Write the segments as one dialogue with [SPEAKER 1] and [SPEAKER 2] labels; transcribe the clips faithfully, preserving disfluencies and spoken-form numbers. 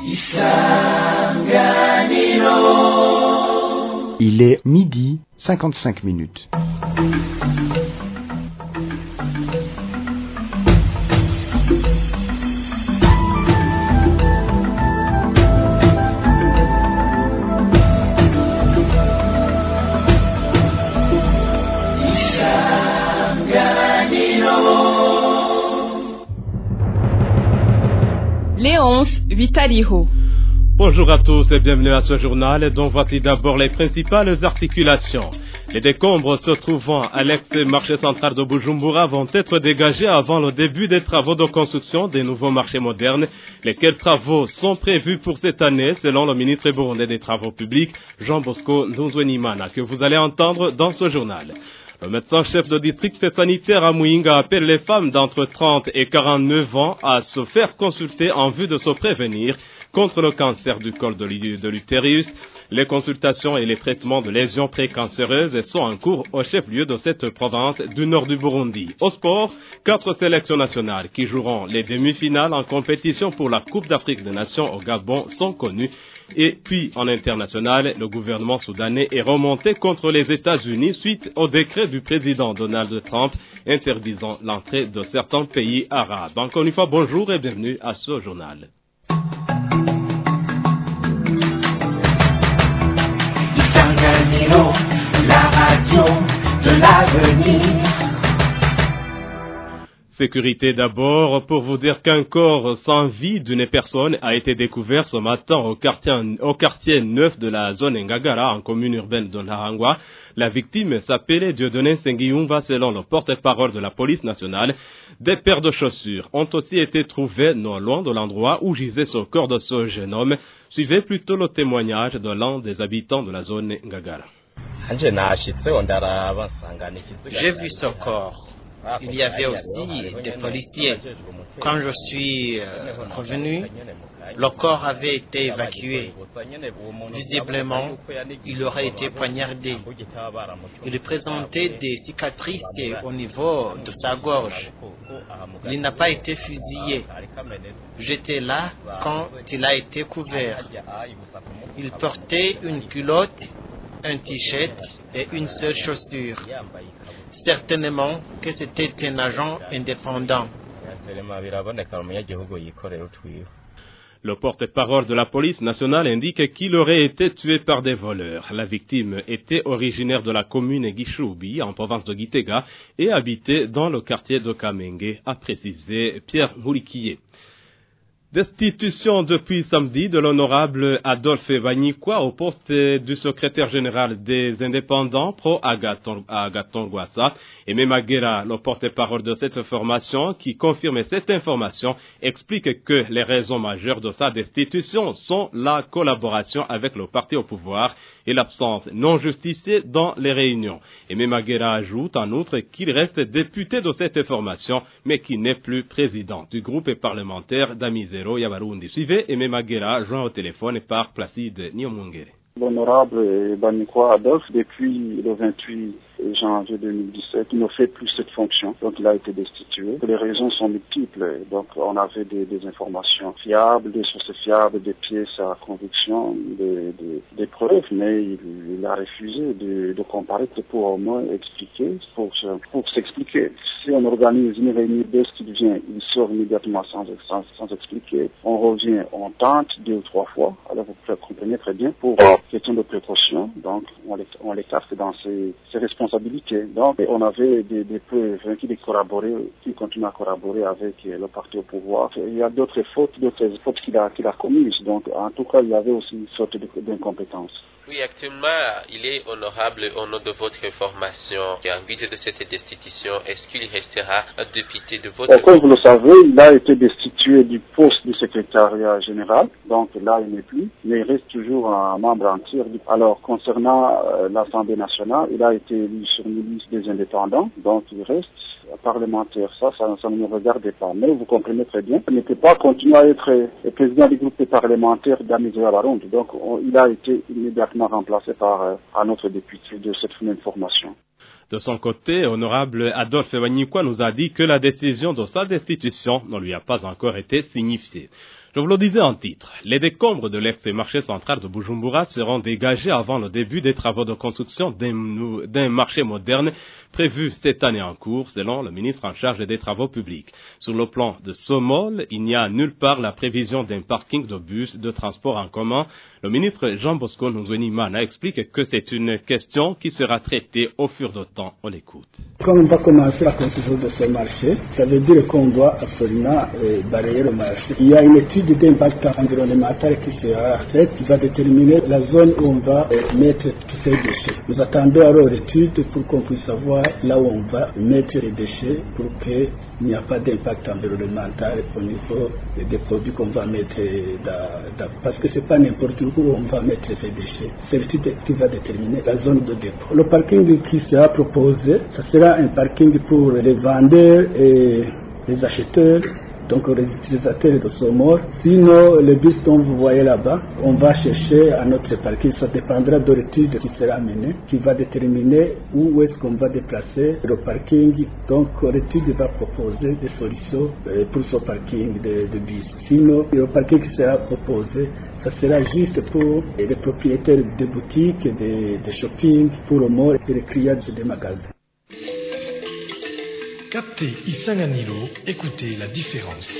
[SPEAKER 1] Il est midi cinquante-cinq minutes.
[SPEAKER 2] Léonce Vitaliho.
[SPEAKER 3] Bonjour à tous et bienvenue à ce journal dont voici d'abord les principales articulations. Les décombres se trouvant à l'ex-marché central de Bujumbura vont être dégagés avant le début des travaux de construction des nouveaux marchés modernes. Lesquels travaux sont prévus pour cette année selon le ministre burundais des Travaux publics, Jean Bosco Ndunzwenimana, que vous allez entendre dans ce journal. Le médecin-chef de district sanitaire à Muyinga appelle les femmes d'entre trente et quarante-neuf ans à se faire consulter en vue de se prévenir contre le cancer du col de l'utérus. Les consultations et les traitements de lésions précancéreuses sont en cours au chef-lieu de cette province du nord du Burundi. Au sport, quatre sélections nationales qui joueront les demi-finales en compétition pour la Coupe d'Afrique des Nations au Gabon sont connues. Et puis, en international, le gouvernement soudanais est remonté contre les États-Unis suite au décret du président Donald Trump interdisant l'entrée de certains pays arabes. Encore une fois, bonjour et bienvenue à ce journal.
[SPEAKER 4] La radio de l'avenir.
[SPEAKER 3] Sécurité d'abord, pour vous dire qu'un corps sans vie d'une personne a été découvert ce matin au quartier, au quartier neuf de la zone Ngagara, en commune urbaine de Nahangwa. La victime s'appelait Dieudonné Sengiyumva selon le porte-parole de la police nationale. Des paires de chaussures ont aussi été trouvées non loin de l'endroit où gisait ce corps de ce jeune homme. Suivez plutôt le témoignage de l'un des habitants de la zone Ngagara.
[SPEAKER 5] J'ai vu ce corps. Il y avait aussi des policiers. Quand je suis euh, revenu, le corps avait été évacué. Visiblement, il aurait été poignardé. Il présentait des cicatrices au niveau de sa gorge. Il n'a pas été fusillé. J'étais là quand il a été couvert. Il portait une culotte, un t-shirt et une seule chaussure. Certainement que c'était un agent indépendant.
[SPEAKER 3] Le porte-parole de la police nationale indique qu'il aurait été tué par des voleurs. La victime était originaire de la commune Gishubi, en province de Gitega, et habitait dans le quartier de Kamenge, a précisé Pierre Mourikié. Destitution depuis samedi de l'honorable Adolphe Banyikwa au poste du secrétaire général des indépendants pro-Agathon Rwasa. Et Memagera, le porte-parole de cette formation, qui confirme cette information, explique que les raisons majeures de sa destitution sont la collaboration avec le parti au pouvoir et l'absence non justifiée dans les réunions. Et Memagera ajoute en outre qu'il reste député de cette formation, mais qui n'est plus président du groupe parlementaire d'Amizero. Suivez Aimé Maguera, joint au téléphone par Placide Niomungere.
[SPEAKER 6] L'honorable Banyikwa Adolphe, depuis le vingt-huit janvier deux mille dix-sept, il ne fait plus cette fonction, donc il a été destitué. Les raisons sont multiples, donc on avait des, des informations fiables, des sources fiables, des pièces à conviction, des, des, des preuves, mais il, il a refusé de, de comparaître pour au moins expliquer, pour, pour s'expliquer. Si on organise une réunion, dès qu'il vient, il sort immédiatement sans, sans, sans expliquer. On revient, on tente deux ou trois fois, alors vous comprenez très bien, pour question de précaution, donc on l'écarte dans ses, ses responsabilités. Donc on avait des, des preuves qui, qui continuent à collaborer avec le parti au pouvoir. Il y a d'autres fautes, d'autres fautes qu'il a, qu'il a commises. Donc en tout cas, il y avait aussi une sorte d'incompétence.
[SPEAKER 7] Oui, actuellement, il est honorable au nom de votre formation. En guise de cette destitution, est-ce qu'il restera député de votre...
[SPEAKER 6] Comme vous le savez, il a été destitué du poste du secrétariat général, donc là il n'est plus, mais il reste toujours un membre entier. Alors concernant euh, l'Assemblée nationale, il a été élu sur une liste des indépendants, donc il reste parlementaire. Ça, ça, ça ne me regardait pas. Mais vous comprenez très bien, il ne peut pas continuer à être le président du groupe parlementaire d'Amizero Barundi. Donc on, il a été immédiatement remplacé par euh, un autre député de cette même formation.
[SPEAKER 3] De son côté, honorable Adolphe Banyikwa nous a dit que la décision de sa destitution ne lui a pas encore été signifiée. Je vous le disais en titre, les décombres de l'ex-marché central de Bujumbura seront dégagés avant le début des travaux de construction d'un, d'un marché moderne prévu cette année en cours, selon le ministre en charge des travaux publics. Sur le plan de Somol, il n'y a nulle part la prévision d'un parking de bus de transport en commun. Le ministre Jean Bosco Nzwenimana explique que c'est une question qui sera traitée au fur du temps. On l'écoute.
[SPEAKER 8] Quand on va commencer la construction de ce marché, ça veut dire qu'on doit absolument euh, balayer le marché. Il y a une étude d'impact environnemental qui sera faite, qui va déterminer la zone où on va euh, mettre tous ces déchets. Nous attendons alors l'étude pour qu'on puisse savoir là où on va mettre les déchets pour qu'il n'y ait pas d'impact environnemental au niveau des produits qu'on va mettre dans, dans, parce que c'est pas n'importe où on va mettre ces déchets. C'est l'étude qui va déterminer la zone de dépôt. Le parking qui sera proposé, ça sera un parking pour les vendeurs et les acheteurs, donc les utilisateurs de Somor. Sinon, le bus dont vous voyez là-bas, on va chercher un autre parking. Ça dépendra de l'étude qui sera menée, qui va déterminer où est-ce qu'on va déplacer le parking. Donc, l'étude va proposer des solutions pour ce parking de, de bus. Sinon, le parking qui sera proposé, ça sera juste pour les propriétaires de boutiques, de, de shopping, pour le mall et les clients des magasins.
[SPEAKER 9] Captez Isanganilo, écoutez la différence.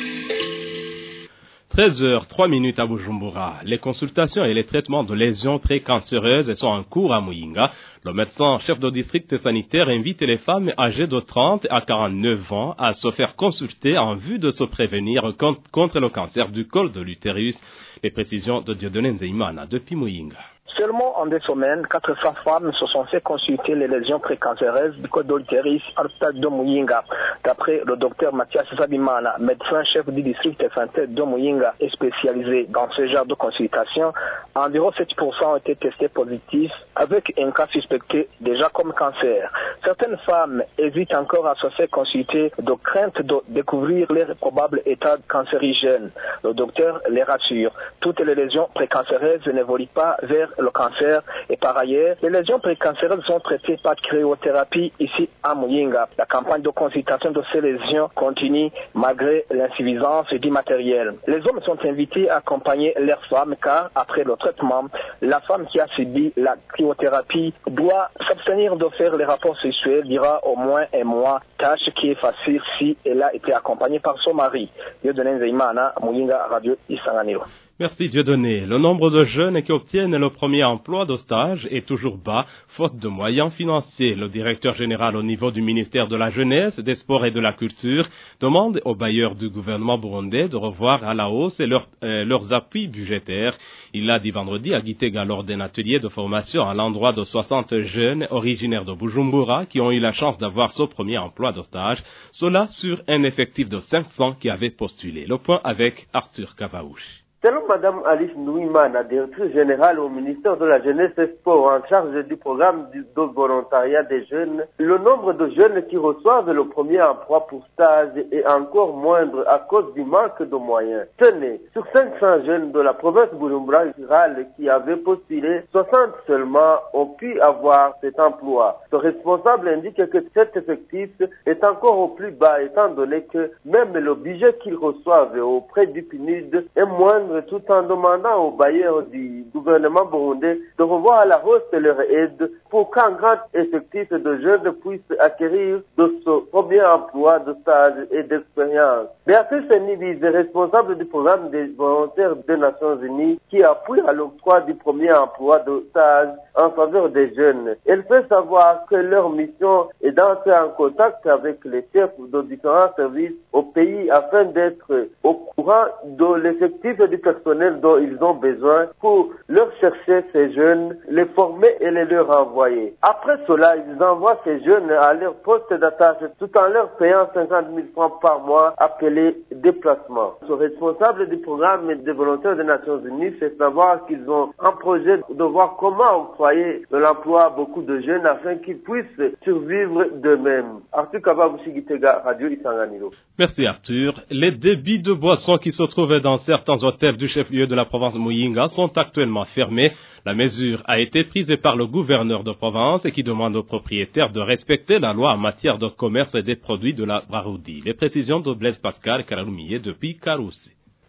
[SPEAKER 3] treize heures trois minutes à Bujumbura. Les consultations et les traitements de lésions précancéreuses sont en cours à Muyinga. Le médecin chef de district sanitaire invite les femmes âgées de trente à quarante-neuf ans à se faire consulter en vue de se prévenir contre le cancer du col de l'utérus. Les précisions de Dieudonné Nzeimana depuis Muyinga.
[SPEAKER 10] Seulement en deux semaines, quatre cents femmes se sont fait consulter les lésions précancéreuses du col de l'utérus à l'hôpital de Muyinga. D'après le docteur Mathias Zabimana, médecin chef du district sanitaire de Muyinga et spécialisé dans ce genre de consultation, environ sept pour cent ont été testés positifs avec un cas suspecté déjà comme cancer. Certaines femmes hésitent encore à se faire consulter de crainte de découvrir leur probable état cancérigène. Le docteur les rassure. Toutes les lésions précancéreuses n'évoluent pas vers le cancer et par ailleurs, les lésions précancéreuses sont traitées par cryothérapie ici à Muyinga. La campagne de consultation de ces lésions continue malgré l'insuffisance du matériel. Les hommes sont invités à accompagner leurs femmes car après le traitement, la femme qui a subi la cryothérapie doit s'abstenir de faire les rapports sexuels durant au moins un mois, tâche qui est facile si elle a été accompagnée par son mari. Dieudonné Nzeimana, Muyinga, Radio Isanganiro.
[SPEAKER 3] Merci Dieudonné. Le nombre de jeunes qui obtiennent le premier emploi de stage est toujours bas, faute de moyens financiers. Le directeur général au niveau du ministère de la Jeunesse, des Sports et de la Culture demande aux bailleurs du gouvernement burundais de revoir à la hausse leur, euh, leurs appuis budgétaires. Il l'a dit vendredi à Gitega lors d'un atelier de formation à l'endroit de soixante jeunes originaires de Bujumbura qui ont eu la chance d'avoir ce premier emploi de stage. Cela sur un effectif de cinq cents qui avaient postulé. Le point avec Arthur Kavaouche.
[SPEAKER 11] Selon Mme Alice Nouimana, directrice générale au ministère de la Jeunesse et Sport en charge du programme de volontariat des jeunes, le nombre de jeunes qui reçoivent le premier emploi pour stage est encore moindre à cause du manque de moyens. Tenez, sur cinq cents jeunes de la province Bujumbura rurale qui avaient postulé, soixante seulement ont pu avoir cet emploi. Le responsable indique que cet effectif est encore au plus bas étant donné que même le budget qu'ils reçoivent auprès du P N U D est moindre, tout en demandant aux bailleurs du gouvernement burundais de revoir à la hausse leur aide pour qu'un grand effectif de jeunes puisse acquérir de ce premier emploi de stage et d'expérience. Béatrice Nibiz, responsable du programme des volontaires des Nations Unies, qui appuie à l'octroi du premier emploi de stage en faveur des jeunes. Elle fait savoir que leur mission est d'entrer en contact avec les chefs de différents services au pays afin d'être au courant de l'effectif du personnel dont ils ont besoin pour leur chercher ces jeunes, les former et les leur envoyer. Après cela, ils envoient ces jeunes à leur poste d'attache tout en leur payant cinquante mille francs par mois appelés déplacement. Ce responsable du programme des volontaires des Nations Unies fait savoir qu'ils ont un projet de voir comment octroyer de l'emploi à beaucoup de jeunes afin qu'ils puissent survivre d'eux-mêmes. Arthur Kavabushi Gitega, Radio Isanganiro.
[SPEAKER 3] Merci Arthur. Les débits de boissons qui se trouvaient dans certains hôtels du chef-lieu de la province Muyinga sont actuellement fermés. La mesure a été prise par le gouverneur de province et qui demande aux propriétaires de respecter la loi en matière de commerce et des produits de la Braroudi. Les précisions de Blaise Pascal Karaloumier depuis Karoussi.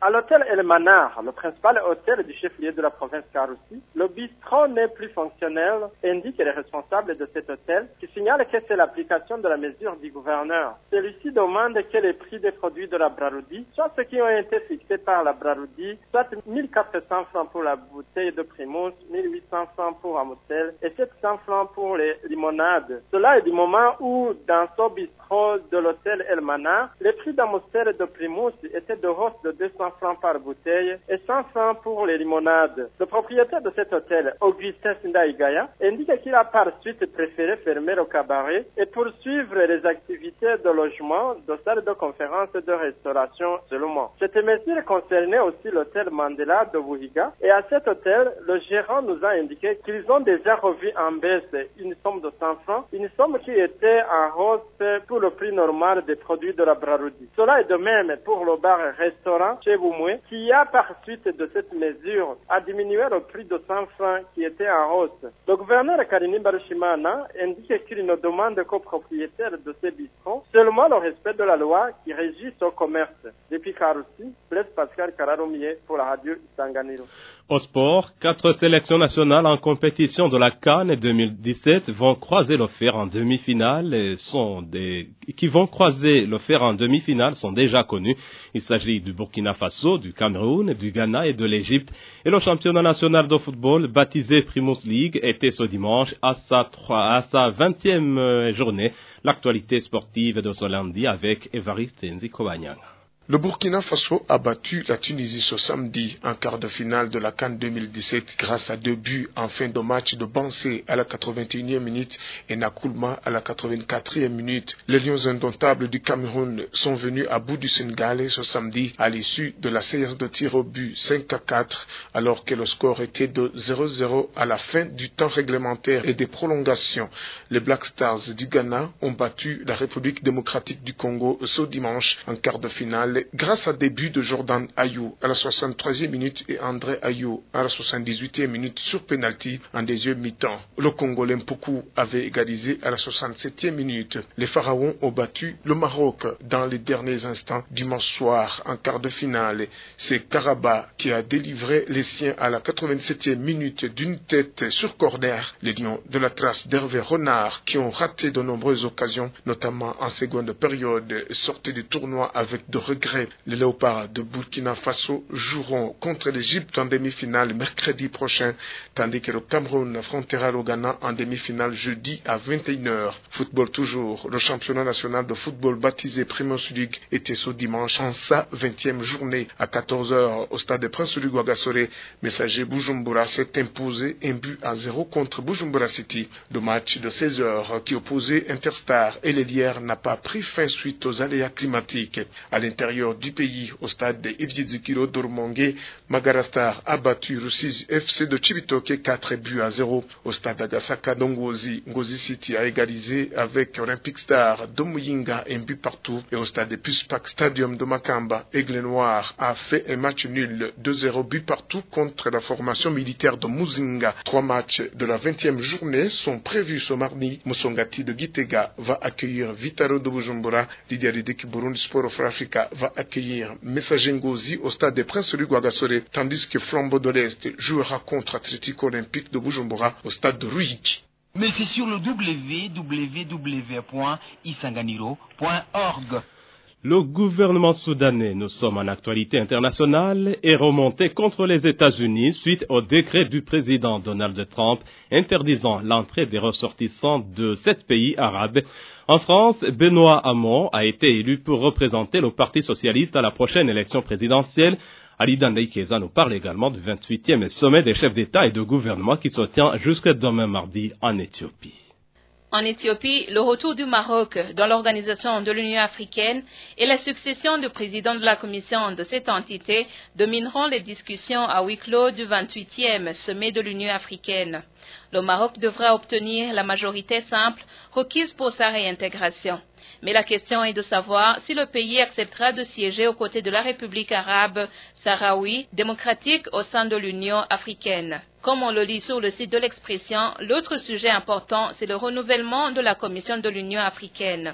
[SPEAKER 12] À l'hôtel El Manar, le principal hôtel du chef-lieu de la province Karoussi, le bistrot n'est plus fonctionnel, indique les responsables de cet hôtel, qui signale que c'est l'application de la mesure du gouverneur. Celui-ci demande que les prix des produits de la Braroudi soient ceux qui ont été fixés par la Braroudi, soit mille quatre cents francs pour la bouteille de Primus, mille huit cents francs pour Amstel et sept cents francs pour les limonades. Cela est du moment où, dans ce bistrot de l'hôtel El Manar, les prix d'Amstel et de Primus étaient de hausse de deux cents francs par bouteille et cent francs pour les limonades. Le propriétaire de cet hôtel, Augustin Sindaïgaya, indique qu'il a par suite préféré fermer le cabaret et poursuivre les activités de logement, de salle de conférence et de restauration seulement. Cette mesure concernait aussi l'hôtel Mandela de Wuhiga et à cet hôtel, le gérant nous a indiqué qu'ils ont déjà revu en baisse une somme de cent francs, une somme qui était en hausse pour le prix normal des produits de la Braroudi. Cela est de même pour le bar-restaurant chez Boumoué, qui a par suite de cette mesure a diminué le prix de cent francs qui était en hausse. Le gouverneur Karini Barushimana indique qu'il ne demande qu'aux propriétaires de ces bistrots seulement le respect de la loi qui régit ce commerce. Depuis Karoussi, Blaise Pascal Kararomier pour la radio Isanganiro.
[SPEAKER 3] Au sport, quatre sélections nationales en compétition de la CAN deux mille dix-sept vont croiser le fer en demi-finale et sont des, qui vont croiser le fer en demi-finale sont déjà connus. Il s'agit du Burkina Faso, du Cameroun, du Ghana et de l'Égypte. Et le championnat national de football, baptisé Primus League, était ce dimanche à sa, à sa vingtième journée. L'actualité sportive de ce lundi avec Évariste Nzikobanyang.
[SPEAKER 13] Le Burkina Faso a battu la Tunisie ce samedi en quart de finale de la CAN deux mille dix-sept grâce à deux buts en fin de match de Bansé à la quatre-vingt-unième minute et Nakoulma à la quatre-vingt-quatrième minute. Les Lions indomptables du Cameroun sont venus à bout du Sénégal ce samedi à l'issue de la séance de tir au but cinq à quatre alors que le score était de zéro zéro à la fin du temps réglementaire et des prolongations. Les Black Stars du Ghana ont battu la République démocratique du Congo ce dimanche en quart de finale grâce à des buts de Jordan Ayou à la soixante-troisième minute et André Ayou à la soixante-dix-huitième minute sur penalty en deuxième mi-temps. Le Congolais Mpoku avait égalisé à la soixante-septième minute. Les Pharaons ont battu le Maroc dans les derniers instants dimanche soir en quart de finale. C'est Karaba qui a délivré les siens à la quatre-vingt-septième minute d'une tête sur corner. Les Lions de la trace d'Hervé Renard qui ont raté de nombreuses occasions, notamment en seconde période, sortaient du tournoi avec de regrets. Les Léopards de Burkina Faso joueront contre l'Égypte en demi-finale mercredi prochain, tandis que le Cameroun affrontera le Ghana en demi-finale jeudi à vingt et une heures. Football toujours, le championnat national de football baptisé Primus League était ce dimanche en sa vingtième journée à quatorze heures au stade Prince Louis Ouagassore. Messager Bujumbura s'est imposé un but à zéro contre Bujumbura City. Le match de seize heures qui opposait Interstar et les Lières n'a pas pris fin suite aux aléas climatiques. À l'intérieur du pays, au stade de Ivjizikiro d'Ormongue, Magarastar a battu Rusizi F C de Chibitoke quatre buts à zéro. Au stade d'Agasaka d'Ongozi, Ngozi City a égalisé avec Olympic Star de Muyinga un but partout. Et au stade de Puspak Stadium de Makamba, Aigle Noir a fait un match nul deux zéro but partout contre la formation militaire de Muzinga. Trois matchs de la vingtième journée sont prévus ce mardi. Musongati de Gitega va accueillir Vitaro de Bujumbura. Didier Lideki Burundi Sport of Africa va accueillir Messager Ngozi au stade des Princes Louis Ouagassore, tandis que Flambeau de l'Est jouera contre Atlético Olympique de Bujumbura au stade de Ruiki.
[SPEAKER 14] Mais c'est sur le w w w point isanganiro point org.
[SPEAKER 3] Le gouvernement soudanais, nous sommes en actualité internationale, est remonté contre les États-Unis suite au décret du président Donald Trump interdisant l'entrée des ressortissants de sept pays arabes. En France, Benoît Hamon a été élu pour représenter le Parti socialiste à la prochaine élection présidentielle. Ali Dandaïkeza nous parle également du vingt-huitième sommet des chefs d'État et de gouvernement qui se tient jusqu'à demain mardi en Éthiopie.
[SPEAKER 2] En Éthiopie, le retour du Maroc dans l'organisation de l'Union africaine et la succession de présidents de la commission de cette entité domineront les discussions à huis clos du vingt-huitième sommet de l'Union africaine. Le Maroc devra obtenir la majorité simple requise pour sa réintégration. Mais la question est de savoir si le pays acceptera de siéger aux côtés de la République arabe sahraoui démocratique au sein de l'Union africaine. Comme on le lit sur le site de l'Expression, l'autre sujet important, c'est le renouvellement de la Commission de l'Union africaine.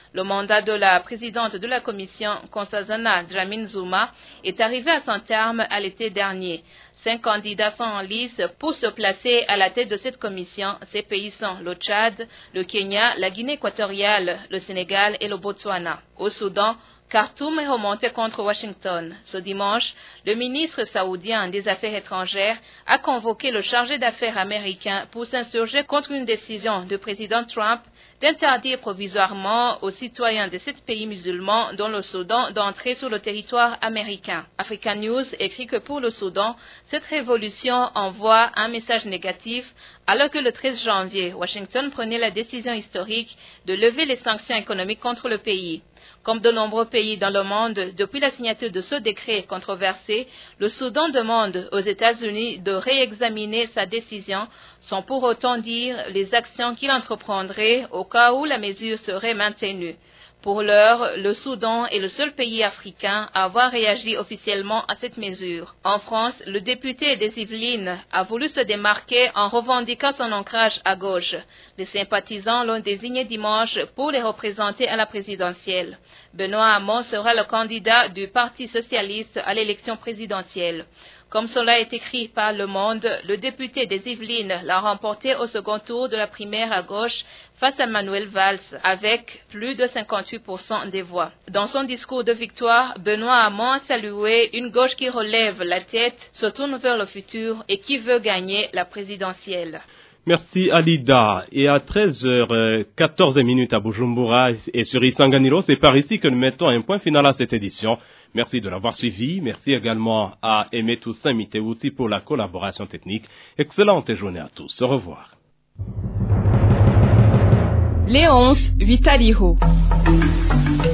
[SPEAKER 2] Le mandat de la présidente de la commission, Nkosazana Dlamini-Zuma, est arrivé à son terme à l'été dernier. Cinq candidats sont en lice pour se placer à la tête de cette commission. Ces pays sont le Tchad, le Kenya, la Guinée équatoriale, le Sénégal et le Botswana. Au Soudan, Khartoum est remonté contre Washington. Ce dimanche, le ministre saoudien des Affaires étrangères a convoqué le chargé d'affaires américain pour s'insurger contre une décision du président Trump d'interdire provisoirement aux citoyens de sept pays musulmans, dont le Soudan, d'entrer sur le territoire américain. Africa News écrit que pour le Soudan, cette révolution envoie un message négatif alors que le treize janvier, Washington prenait la décision historique de lever les sanctions économiques contre le pays. Comme de nombreux pays dans le monde, depuis la signature de ce décret controversé, le Soudan demande aux États-Unis de réexaminer sa décision sans pour autant dire les actions qu'il entreprendrait au cas où la mesure serait maintenue. Pour l'heure, le Soudan est le seul pays africain à avoir réagi officiellement à cette mesure. En France, le député des Yvelines a voulu se démarquer en revendiquant son ancrage à gauche. Les sympathisants l'ont désigné dimanche pour les représenter à la présidentielle. Benoît Hamon sera le candidat du Parti socialiste à l'élection présidentielle. Comme cela est écrit par Le Monde, le député des Yvelines l'a remporté au second tour de la primaire à gauche face à Manuel Valls avec plus de cinquante-huit pour cent des voix. Dans son discours de victoire, Benoît Hamon a salué une gauche qui relève la tête, se tourne vers le futur et qui veut gagner la présidentielle.
[SPEAKER 3] Merci Alida. Et à treize heures quatorze à Bujumbura et sur Isanganiro, c'est par ici que nous mettons un point final à cette édition. Merci de l'avoir suivi. Merci également à Aimé Toussaint Mitewuti pour la collaboration technique. Excellente journée à tous. Au revoir.
[SPEAKER 15] Léonce Vitaliho.